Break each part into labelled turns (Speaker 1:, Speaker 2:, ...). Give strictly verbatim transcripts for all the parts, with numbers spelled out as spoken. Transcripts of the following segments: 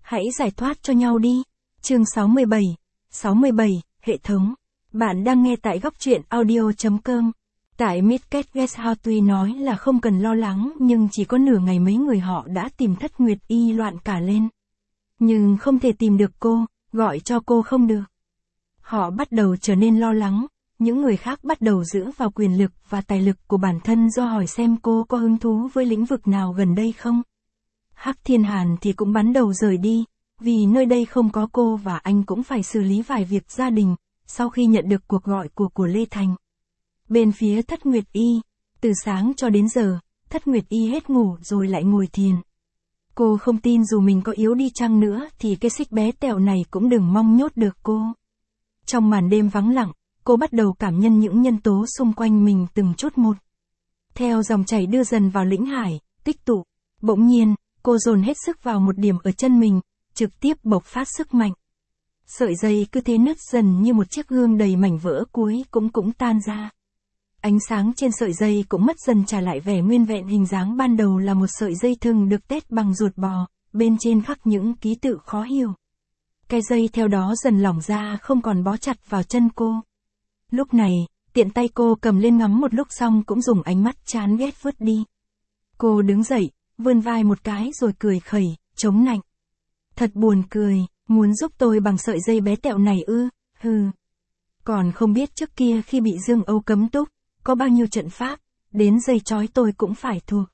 Speaker 1: Hãy giải thoát cho nhau đi. Chương sáu mươi bảy. sáu mươi bảy, hệ thống. Bạn đang nghe tại góc truyện audio chấm com. Tại Midgate Guesthouse tuy nói là không cần lo lắng nhưng chỉ có nửa ngày mấy người họ đã tìm Thất Nguyệt Y loạn cả lên. Nhưng không thể tìm được cô, gọi cho cô không được. Họ bắt đầu trở nên lo lắng, những người khác bắt đầu giữ vào quyền lực và tài lực của bản thân do hỏi xem cô có hứng thú với lĩnh vực nào gần đây không. Hắc Thiên Hàn thì cũng bắn đầu rời đi, vì nơi đây không có cô và anh cũng phải xử lý vài việc gia đình, sau khi nhận được cuộc gọi của của Lê Thành. Bên phía Thất Nguyệt Y, từ sáng cho đến giờ, Thất Nguyệt Y hết ngủ rồi lại ngồi thiền. Cô không tin dù mình có yếu đi chăng nữa thì cái xích bé tẹo này cũng đừng mong nhốt được cô. Trong màn đêm vắng lặng, cô bắt đầu cảm nhận những nhân tố xung quanh mình từng chút một. Theo dòng chảy đưa dần vào lĩnh hải, tích tụ, bỗng nhiên, cô dồn hết sức vào một điểm ở chân mình, trực tiếp bộc phát sức mạnh. Sợi dây cứ thế nứt dần như một chiếc gương đầy mảnh vỡ cuối cũng cũng tan ra. Ánh sáng trên sợi dây cũng mất dần trả lại vẻ nguyên vẹn hình dáng ban đầu là một sợi dây thừng được tết bằng ruột bò, bên trên khắc những ký tự khó hiểu. Cái dây theo đó dần lỏng ra không còn bó chặt vào chân cô. Lúc này, tiện tay cô cầm lên ngắm một lúc xong cũng dùng ánh mắt chán ghét vứt đi. Cô đứng dậy, vươn vai một cái rồi cười khẩy, chống nạnh. Thật buồn cười, muốn giúp tôi bằng sợi dây bé tẹo này ư, hừ. Còn không biết trước kia khi bị Dương Âu cấm túc, có bao nhiêu trận pháp, đến dây chói tôi cũng phải thuộc.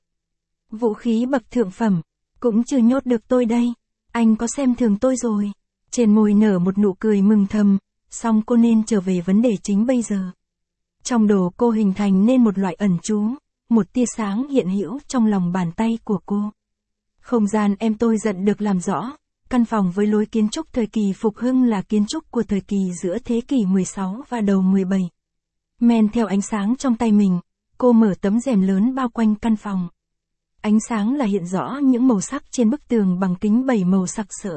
Speaker 1: Vũ khí bậc thượng phẩm, cũng chưa nhốt được tôi đây, anh có xem thường tôi rồi. Trên môi nở một nụ cười mừng thầm, xong cô nên trở về vấn đề chính bây giờ. Trong đầu cô hình thành nên một loại ẩn chú, một tia sáng hiện hữu trong lòng bàn tay của cô. Không gian em tôi giận được làm rõ, căn phòng với lối kiến trúc thời kỳ phục hưng là kiến trúc của thời kỳ giữa thế kỷ mười sáu và đầu mười bảy. Men theo ánh sáng trong tay mình, cô mở tấm rèm lớn bao quanh căn phòng. Ánh sáng là hiện rõ những màu sắc trên bức tường bằng kính bảy màu sặc sỡ.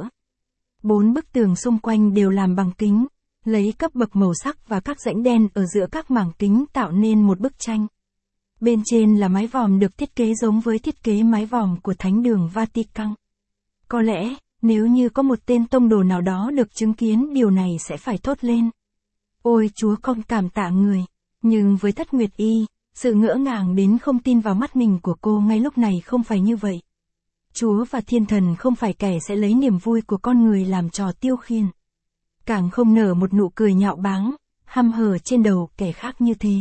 Speaker 1: Bốn bức tường xung quanh đều làm bằng kính, lấy cấp bậc màu sắc và các rãnh đen ở giữa các mảng kính tạo nên một bức tranh. Bên trên là mái vòm được thiết kế giống với thiết kế mái vòm của Thánh đường Vatican. Có lẽ, nếu như có một tên tông đồ nào đó được chứng kiến điều này sẽ phải thốt lên. Ôi Chúa con cảm tạ người. Nhưng với Thất Nguyệt Y, sự ngỡ ngàng đến không tin vào mắt mình của cô ngay lúc này không phải như vậy. Chúa và thiên thần không phải kẻ sẽ lấy niềm vui của con người làm trò tiêu khiển. Càng không nở một nụ cười nhạo báng, hăm hở trên đầu kẻ khác như thế.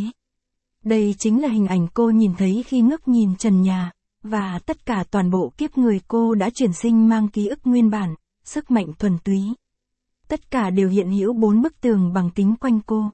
Speaker 1: Đây chính là hình ảnh cô nhìn thấy khi ngước nhìn trần nhà, và tất cả toàn bộ kiếp người cô đã chuyển sinh mang ký ức nguyên bản, sức mạnh thuần túy. Tất cả đều hiện hữu bốn bức tường bằng kính quanh cô.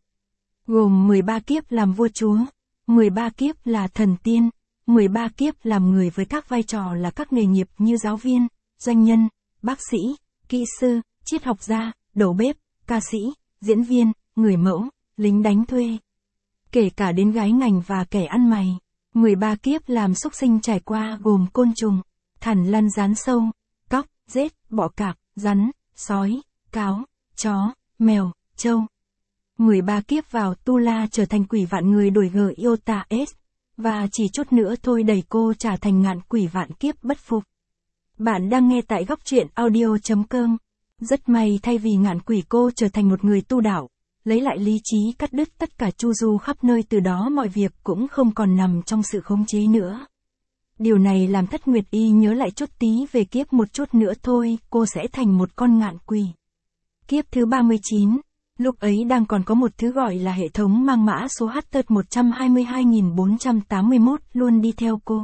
Speaker 1: Gồm mười ba kiếp làm vua chúa, mười ba kiếp là thần tiên, mười ba kiếp làm người với các vai trò là các nghề nghiệp như giáo viên, doanh nhân, bác sĩ, kỹ sư, triết học gia, đầu bếp, ca sĩ, diễn viên, người mẫu, lính đánh thuê. Kể cả đến gái ngành và kẻ ăn mày. mười ba kiếp làm súc sinh trải qua gồm côn trùng, thằn lằn rán sâu, cóc, rết, bọ cạp, rắn, sói, cáo, chó, mèo, trâu. mười ba kiếp vào Tu La trở thành quỷ vạn người đổi gờ Iota S, và chỉ chút nữa thôi đẩy cô trả thành ngạn quỷ vạn kiếp bất phục. Bạn đang nghe tại góc truyện audio chấm com. Rất may thay vì ngạn quỷ cô trở thành một người tu đạo, lấy lại lý trí cắt đứt tất cả chu du khắp nơi, từ đó mọi việc cũng không còn nằm trong sự khống chế nữa. Điều này làm Thất Nguyệt Y nhớ lại chút tí về kiếp một chút nữa thôi, cô sẽ thành một con ngạn quỷ. Kiếp thứ ba mươi chín, lúc ấy đang còn có một thứ gọi là hệ thống mang mã số H T một trăm hai mươi hai nghìn bốn trăm tám mươi mốt luôn đi theo cô.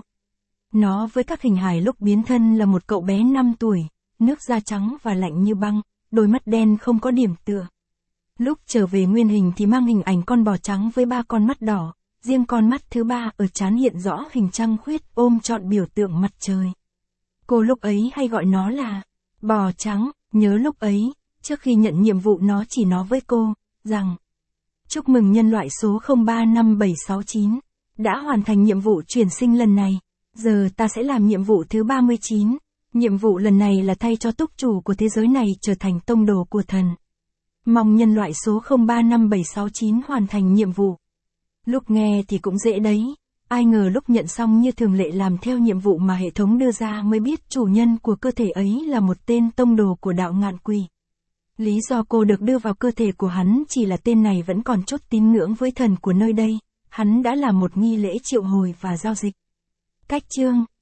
Speaker 1: Nó với các hình hài lúc biến thân là một cậu bé năm tuổi, nước da trắng và lạnh như băng, đôi mắt đen không có điểm tựa. Lúc trở về nguyên hình thì mang hình ảnh con bò trắng với ba con mắt đỏ, riêng con mắt thứ ba ở trán hiện rõ hình trăng khuyết ôm trọn biểu tượng mặt trời. Cô lúc ấy hay gọi nó là bò trắng, nhớ lúc ấy, trước khi nhận nhiệm vụ nó chỉ nói với cô, rằng chúc mừng nhân loại số không ba năm bảy sáu chín, đã hoàn thành nhiệm vụ chuyển sinh lần này, giờ ta sẽ làm nhiệm vụ thứ ba mươi chín, nhiệm vụ lần này là thay cho túc chủ của thế giới này trở thành tông đồ của thần. Mong nhân loại số không ba năm bảy sáu chín hoàn thành nhiệm vụ. Lúc nghe thì cũng dễ đấy, Ai ngờ lúc nhận xong như thường lệ làm theo nhiệm vụ mà hệ thống đưa ra mới biết chủ nhân của cơ thể ấy là một tên tông đồ của đạo ngạn quỷ. Lý do cô được đưa vào cơ thể của hắn chỉ là tên này vẫn còn chút tín ngưỡng với thần của nơi đây, hắn đã làm một nghi lễ triệu hồi và giao dịch. Cách chương